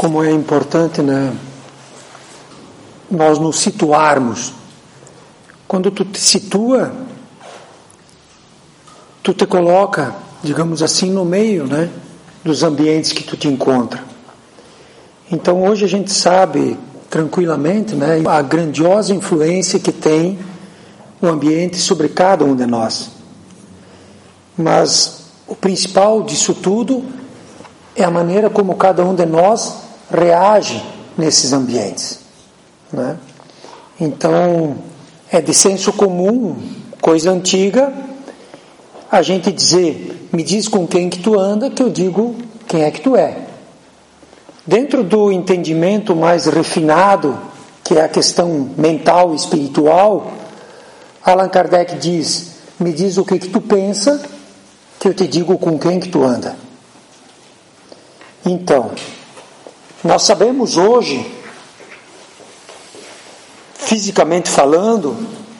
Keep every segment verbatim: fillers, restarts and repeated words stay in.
como é importante, né, nós nos situarmos. Quando tu te situa, tu te coloca, digamos assim, no meio, né, dos ambientes que tu te encontra. Então hoje a gente sabe tranquilamente, né, a grandiosa influência que tem o ambiente sobre cada um de nós. Mas o principal disso tudo é a maneira como cada um de nós reage nesses ambientes, né? Então, é de senso comum, coisa antiga, a gente dizer, me diz com quem que tu anda, que eu digo quem é que tu é. Dentro do entendimento mais refinado, que é a questão mental e espiritual, Allan Kardec diz, me diz o que que tu pensa, que eu te digo com quem que tu anda. Então, nós sabemos hoje, fisicamente falando,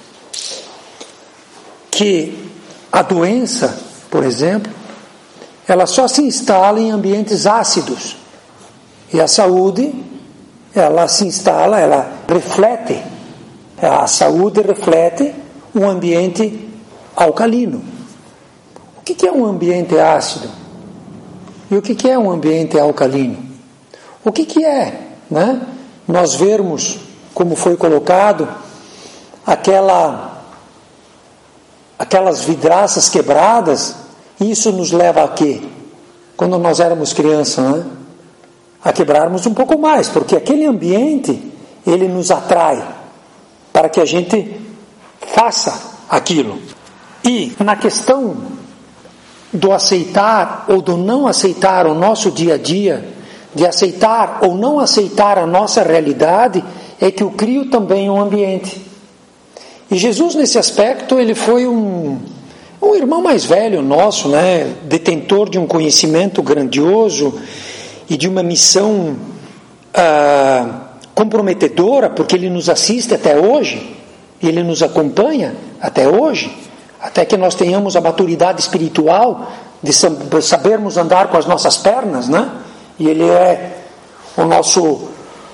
que a doença, por exemplo, ela só se instala em ambientes ácidos. E a saúde, ela se instala, ela reflete, a saúde reflete um ambiente alcalino. O que é um ambiente ácido? E o que é um ambiente alcalino? O que que é, né? Nós vermos, como foi colocado, aquela, aquelas vidraças quebradas, isso nos leva a quê? Quando nós éramos crianças, né? A quebrarmos um pouco mais, porque aquele ambiente, ele nos atrai para que a gente faça aquilo. E na questão do aceitar ou do não aceitar o nosso dia a dia, de aceitar ou não aceitar a nossa realidade, é que eu crio também um ambiente. E Jesus, nesse aspecto, ele foi um, um irmão mais velho nosso, né? Detentor de um conhecimento grandioso e de uma missão ah, comprometedora, porque ele nos assiste até hoje, ele nos acompanha até hoje, até que nós tenhamos a maturidade espiritual de sabermos andar com as nossas pernas, né? E ele é o nosso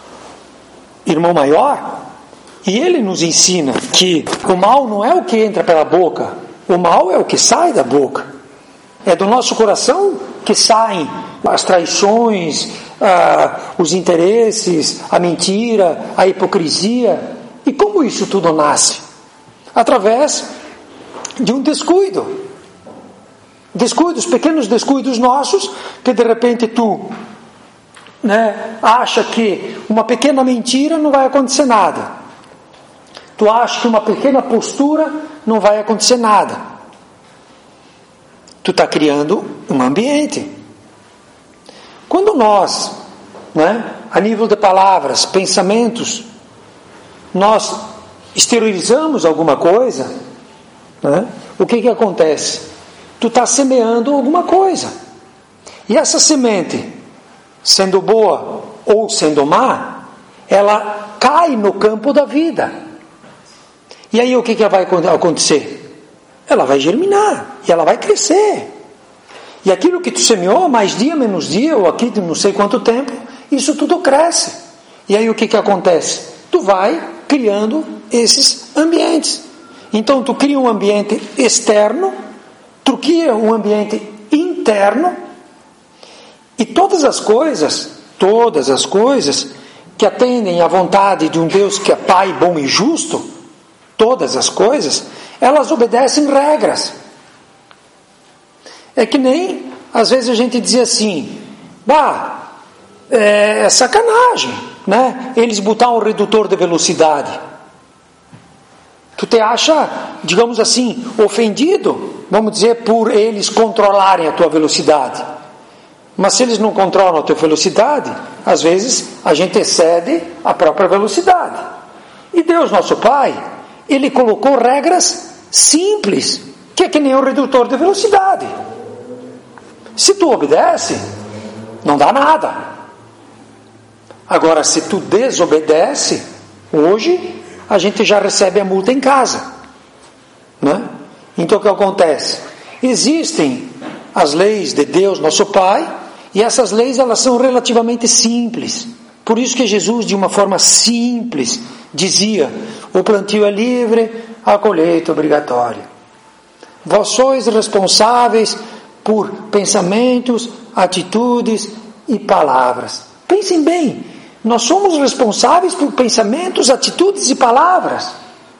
irmão maior, e ele nos ensina que o mal não é o que entra pela boca, o mal é o que sai da boca. É do nosso coração que saem as traições, ah, os interesses, a mentira, a hipocrisia. E como isso tudo nasce? Através de um descuido. Descuidos, pequenos descuidos nossos, que de repente tu, né, acha que uma pequena mentira não vai acontecer nada. Tu acha que uma pequena postura não vai acontecer nada. Tu está criando um ambiente. Quando nós, né, a nível de palavras, pensamentos, nós exteriorizamos alguma coisa, né, o que que acontece? Tu está semeando alguma coisa. E essa semente, sendo boa ou sendo má, ela cai no campo da vida. E aí o que que vai acontecer? Ela vai germinar e ela vai crescer. E aquilo que tu semeou, mais dia, menos dia, ou aqui de não sei quanto tempo, isso tudo cresce. E aí o que que acontece? Tu vai criando esses ambientes. Então tu cria um ambiente externo, tu cria um ambiente interno, e todas as coisas, todas as coisas que atendem à vontade de um Deus que é Pai bom e justo, todas as coisas, elas obedecem regras. É que nem, às vezes a gente dizia assim, bah, é sacanagem, né? Eles botar um redutor de velocidade. Tu te acha, digamos assim, ofendido, vamos dizer, por eles controlarem a tua velocidade. Mas se eles não controlam a tua velocidade, às vezes a gente excede a própria velocidade. E Deus, nosso Pai, Ele colocou regras simples, que é que nem o redutor de velocidade. Se tu obedece, não dá nada. Agora, se tu desobedece, hoje a gente já recebe a multa em casa, né? Então o que acontece? Existem as leis de Deus, nosso Pai, E essas leis, elas são relativamente simples. Por isso que Jesus, de uma forma simples, dizia: o plantio é livre, a colheita é obrigatória. Vós sois responsáveis por pensamentos, atitudes e palavras. Pensem bem, nós somos responsáveis por pensamentos, atitudes e palavras.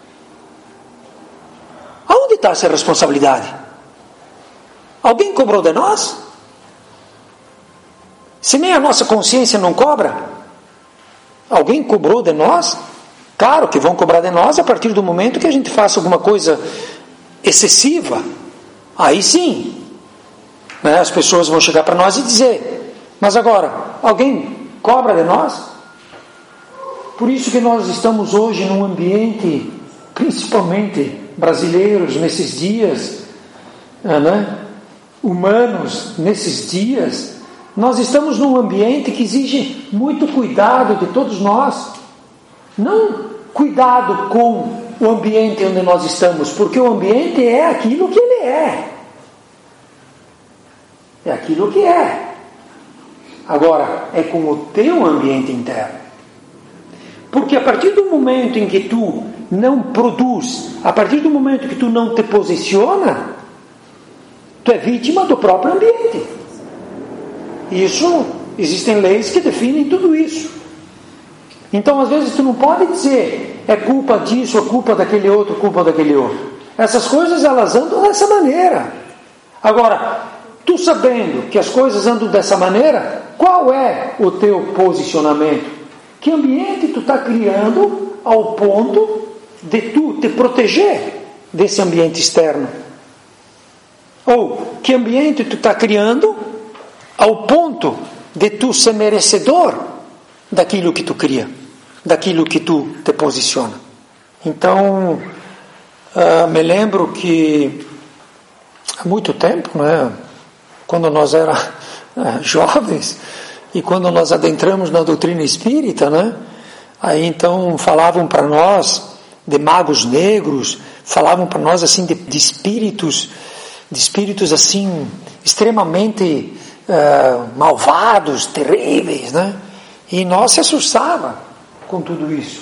Aonde está essa responsabilidade? Alguém cobrou de nós? Se nem a nossa consciência não cobra, alguém cobrou de nós? Claro que vão cobrar de nós a partir do momento que a gente faça alguma coisa excessiva. Aí sim, né, as pessoas vão chegar para nós e dizer: mas agora, alguém cobra de nós? Por isso que nós estamos hoje num ambiente, principalmente brasileiros, nesses dias, né, humanos, nesses dias, nós estamos num ambiente que exige muito cuidado de todos nós. Não cuidado com o ambiente onde nós estamos, porque o ambiente é aquilo que ele é. É aquilo que é. Agora, é com o teu ambiente interno. Porque a partir do momento em que tu não produz, a partir do momento que tu não te posiciona, tu é vítima do próprio ambiente. Isso, existem leis que definem tudo isso. Então, às vezes, tu não pode dizer: é culpa disso, é culpa daquele outro, culpa daquele outro. Essas coisas, elas andam dessa maneira. Agora, tu sabendo que as coisas andam dessa maneira, qual é o teu posicionamento? Que ambiente tu está criando ao ponto de tu te proteger desse ambiente externo? Ou que ambiente tu está criando ao ponto de tu ser merecedor daquilo que tu cria, daquilo que tu te posiciona? Então, uh, me lembro que há muito tempo, né, quando nós éramos uh, jovens, e quando nós adentramos na doutrina espírita, né, aí então falavam para nós de magos negros, falavam para nós assim de, de espíritos, de espíritos assim extremamente uh, malvados, terríveis, né? E nós se assustava com tudo isso.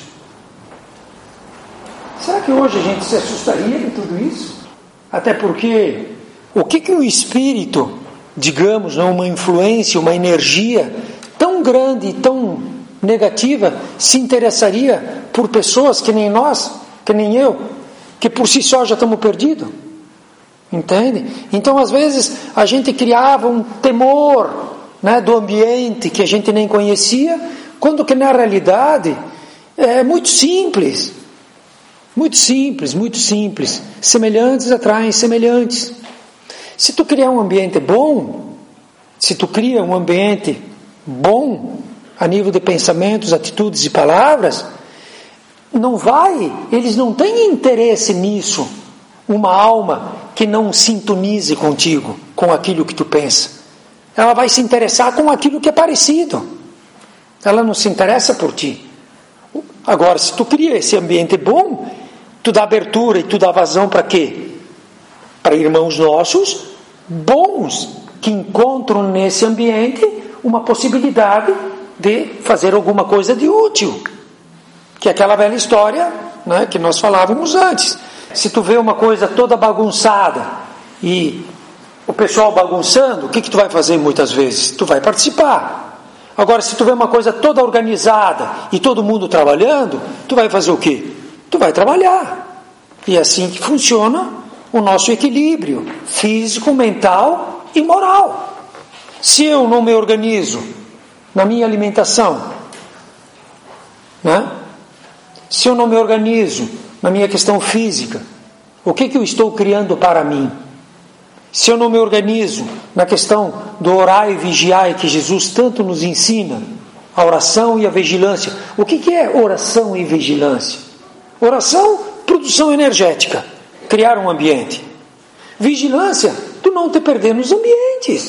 Será que hoje a gente se assustaria de tudo isso? Até porque o que que o espírito, digamos, uma influência, uma energia tão grande e tão negativa, se interessaria por pessoas que nem nós, que nem eu, que por si só já estamos perdidos? Entende? Então, às vezes, a gente criava um temor, né, do ambiente que a gente nem conhecia, quando que na realidade é muito simples. Muito simples, muito simples. Semelhantes atraem semelhantes. Se tu criar um ambiente bom, se tu cria um ambiente bom, a nível de pensamentos, atitudes e palavras, não vai, eles não têm interesse nisso, uma alma que não sintonize contigo, com aquilo que tu pensa. Ela vai se interessar com aquilo que é parecido. Ela não se interessa por ti. Agora, se tu cria esse ambiente bom, tu dá abertura e tu dá vazão para quê? Para irmãos nossos bons, que encontram nesse ambiente uma possibilidade de fazer alguma coisa de útil. Que é aquela velha história, né, que nós falávamos antes. Se tu vê uma coisa toda bagunçada e o pessoal bagunçando, o que que tu vai fazer muitas vezes? Tu vai participar. Agora, se tu vê uma coisa toda organizada e todo mundo trabalhando, tu vai fazer o quê? Tu vai trabalhar. E é assim que funciona o nosso equilíbrio físico, mental e moral. Se eu não me organizo na minha alimentação, né? Se eu não me organizo na minha questão física, o que que eu estou criando para mim? Se eu não me organizo na questão do orar e vigiar, que Jesus tanto nos ensina, a oração e a vigilância. O que que é oração e vigilância? Oração, produção energética, criar um ambiente. Vigilância, tu não te perder nos ambientes.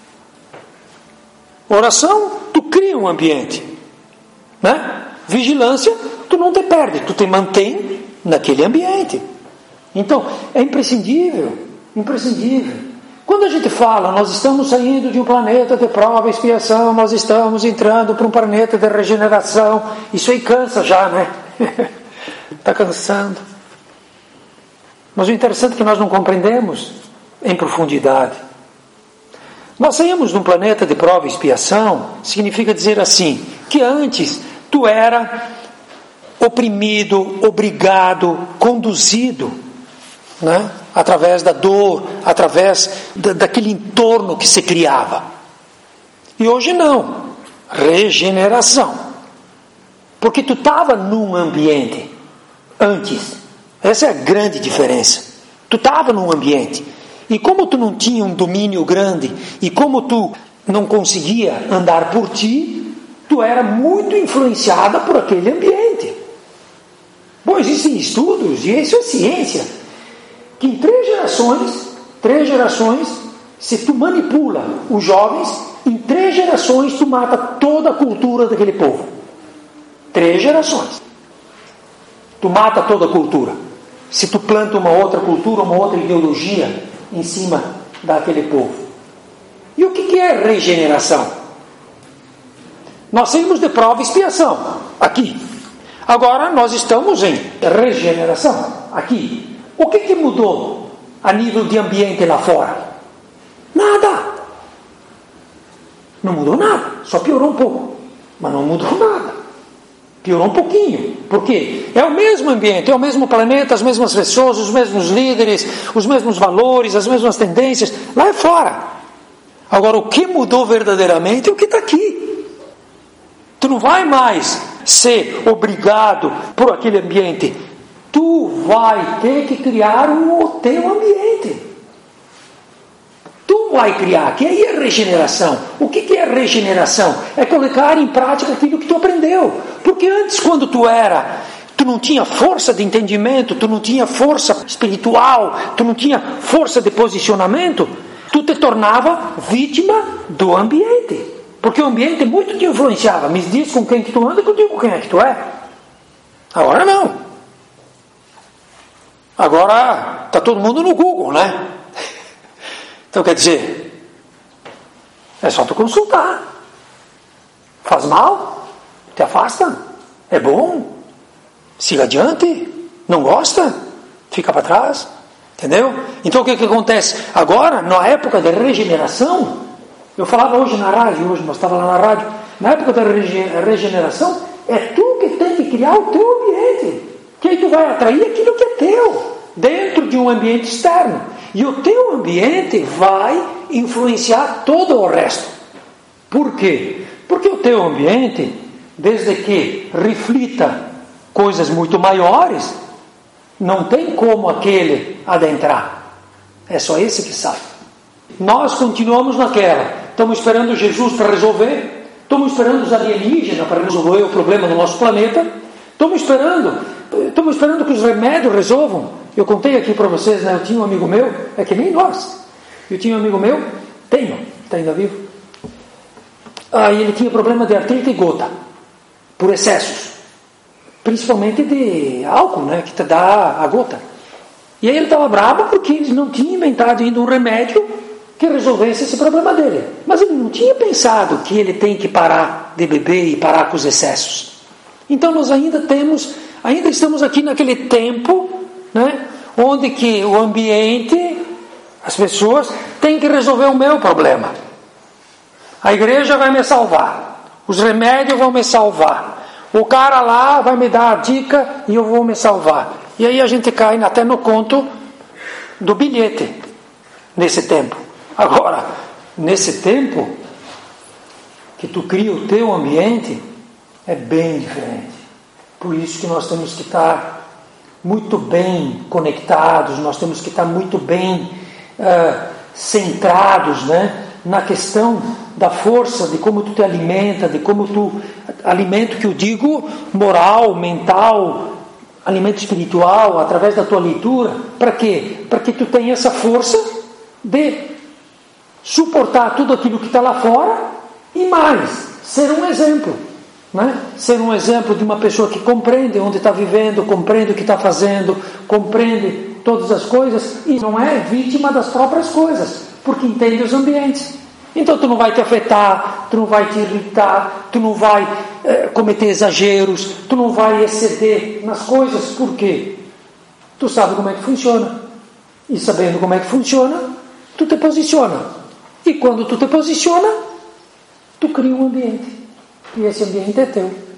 Oração, tu cria um ambiente, né? Vigilância, tu não te perde, tu te mantém naquele ambiente. Então, é imprescindível, imprescindível. Quando a gente fala, nós estamos saindo de um planeta de prova e expiação, nós estamos entrando para um planeta de regeneração, isso aí cansa já, né? Está cansando. Mas o interessante é que nós não compreendemos em profundidade. Nós saímos de um planeta de prova e expiação, significa dizer assim, que antes tu era oprimido, obrigado, conduzido, né? Através da dor, através da, daquele entorno que se criava. E hoje não. Regeneração. Porque tu estava num ambiente antes. Essa é a grande diferença. Tu estava num ambiente. E como tu não tinha um domínio grande, e como tu não conseguia andar por ti, tu era muito influenciada por aquele ambiente. Bom, existem estudos, e isso é ciência, que em três gerações, três gerações, se tu manipula os jovens, em três gerações tu mata toda a cultura daquele povo. Três gerações. Tu mata toda a cultura. Se tu planta uma outra cultura, uma outra ideologia em cima daquele povo. E o que é regeneração? Nós saímos de prova e expiação, aqui. Agora nós estamos em regeneração, aqui. O que, que mudou a nível de ambiente lá fora? Nada. Não mudou nada, só piorou um pouco. Mas não mudou nada. Piorou um pouquinho. Por quê? É o mesmo ambiente, é o mesmo planeta, as mesmas pessoas, os mesmos líderes, os mesmos valores, as mesmas tendências. Lá é fora. Agora, o que mudou verdadeiramente é o que está aqui. Tu não vai mais ser obrigado por aquele ambiente. Tu vai ter que criar o teu ambiente. Tu vai criar, que aí é regeneração. O que, que é regeneração? É colocar em prática aquilo que tu aprendeu. Porque antes, quando tu era, tu não tinha força de entendimento, tu não tinha força espiritual, tu não tinha força de posicionamento, tu te tornava vítima do ambiente. Porque o ambiente muito te influenciava. Me diz com quem que tu anda, que eu digo com quem é que tu é. Agora não. Agora está todo mundo no Google, né? Então quer dizer, é só tu consultar. Faz mal? Te afasta? É bom? Siga adiante? Não gosta? Fica para trás? Entendeu? Então o que, que acontece? Agora, na época da regeneração, eu falava hoje na rádio, hoje nós estávamos lá na rádio, na época da regeneração, é tu que tem que criar o teu ambiente. Que aí tu vai atrair aquilo que é teu, dentro de um ambiente externo. E o teu ambiente vai influenciar todo o resto. Por quê? Porque o teu ambiente, desde que reflita coisas muito maiores, não tem como aquele adentrar. É só esse que sabe. Nós continuamos naquela. Estamos esperando Jesus para resolver. Estamos esperando os alienígenas para resolver o problema do nosso planeta. Estamos esperando... Estamos esperando que os remédios resolvam. Eu contei aqui para vocês, né? Eu tinha um amigo meu, é que nem nós. Eu tinha um amigo meu, tenho, está ainda vivo. Aí ele tinha problema de artrite e gota, por excessos. Principalmente de álcool, né? Que te dá a gota. E aí ele estava bravo porque eles não tinham inventado ainda um remédio que resolvesse esse problema dele. Mas ele não tinha pensado que ele tem que parar de beber e parar com os excessos. Então nós ainda temos... Ainda estamos aqui naquele tempo, né, onde que o ambiente, as pessoas, têm que resolver o meu problema. A igreja vai me salvar. Os remédios vão me salvar. O cara lá vai me dar a dica e eu vou me salvar. E aí a gente cai até no conto do bilhete, nesse tempo. Agora, nesse tempo, que tu cria o teu ambiente, é bem diferente. Por isso que nós temos que estar muito bem conectados, nós temos que estar muito bem uh, centrados, né, na questão da força, de como tu te alimenta, de como tu... Alimento que eu digo moral, mental, alimento espiritual, através da tua leitura. Para quê? Para que tu tenha essa força de suportar tudo aquilo que está lá fora e mais, ser um exemplo. Né? Ser um exemplo de uma pessoa que compreende onde está vivendo, compreende o que está fazendo, compreende todas as coisas e não é vítima das próprias coisas. porque entende os ambientes. Então tu não vai te afetar, tu não vai te irritar, tu não vai eh, cometer exageros, tu não vai exceder nas coisas. Por quê? Tu sabe como é que funciona. E sabendo como é que funciona, tu te posiciona. E quando tu te posiciona, tu cria um ambiente. E esse ambiente é teu.